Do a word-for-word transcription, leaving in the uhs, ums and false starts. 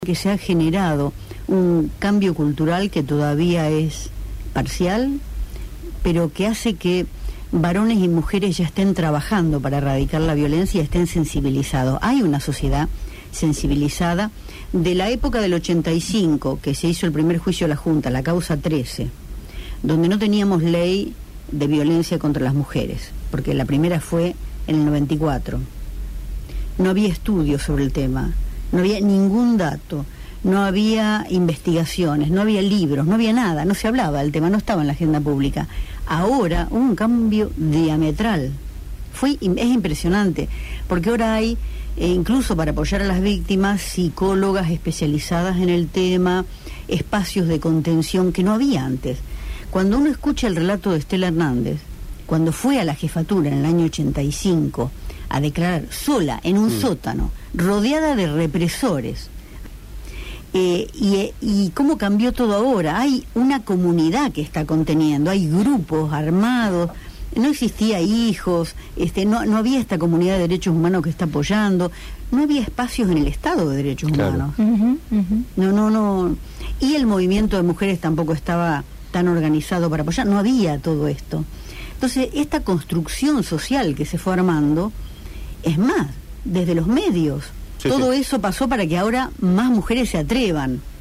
Que se ha generado un cambio cultural que todavía es parcial, pero que hace que varones y mujeres ya estén trabajando para erradicar la violencia y estén sensibilizados. Hay una sociedad sensibilizada de la época del ochenta y cinco, que se hizo el primer juicio de la Junta, la causa trece, donde no teníamos ley de violencia contra las mujeres, porque la primera fue en el noventa y cuatro. No había estudios sobre el tema. No había ningún dato, no había investigaciones, no había libros, no había nada, no se hablaba del tema, no estaba en la agenda pública. Ahora hubo un cambio diametral. Fue, es impresionante, porque ahora hay, eh, incluso para apoyar a las víctimas, psicólogas especializadas en el tema, espacios de contención que no había antes. Cuando uno escucha el relato de Estela Hernández, cuando fue a la jefatura en el año ochenta y cinco a declarar sola en un mm. sótano, rodeada de represores, eh, y, y cómo cambió todo ahora. Hay una comunidad que está conteniendo, hay grupos armados, no existía hijos, este, no, no había esta comunidad de derechos humanos que está apoyando, no había espacios en el Estado de derechos claro. humanos. Uh-huh, uh-huh. No, no, no. Y el movimiento de mujeres tampoco estaba tan organizado para apoyar, no había todo esto. Entonces, esta construcción social que se fue armando, es más, desde los medios, sí, todo sí. eso pasó para que ahora más mujeres se atrevan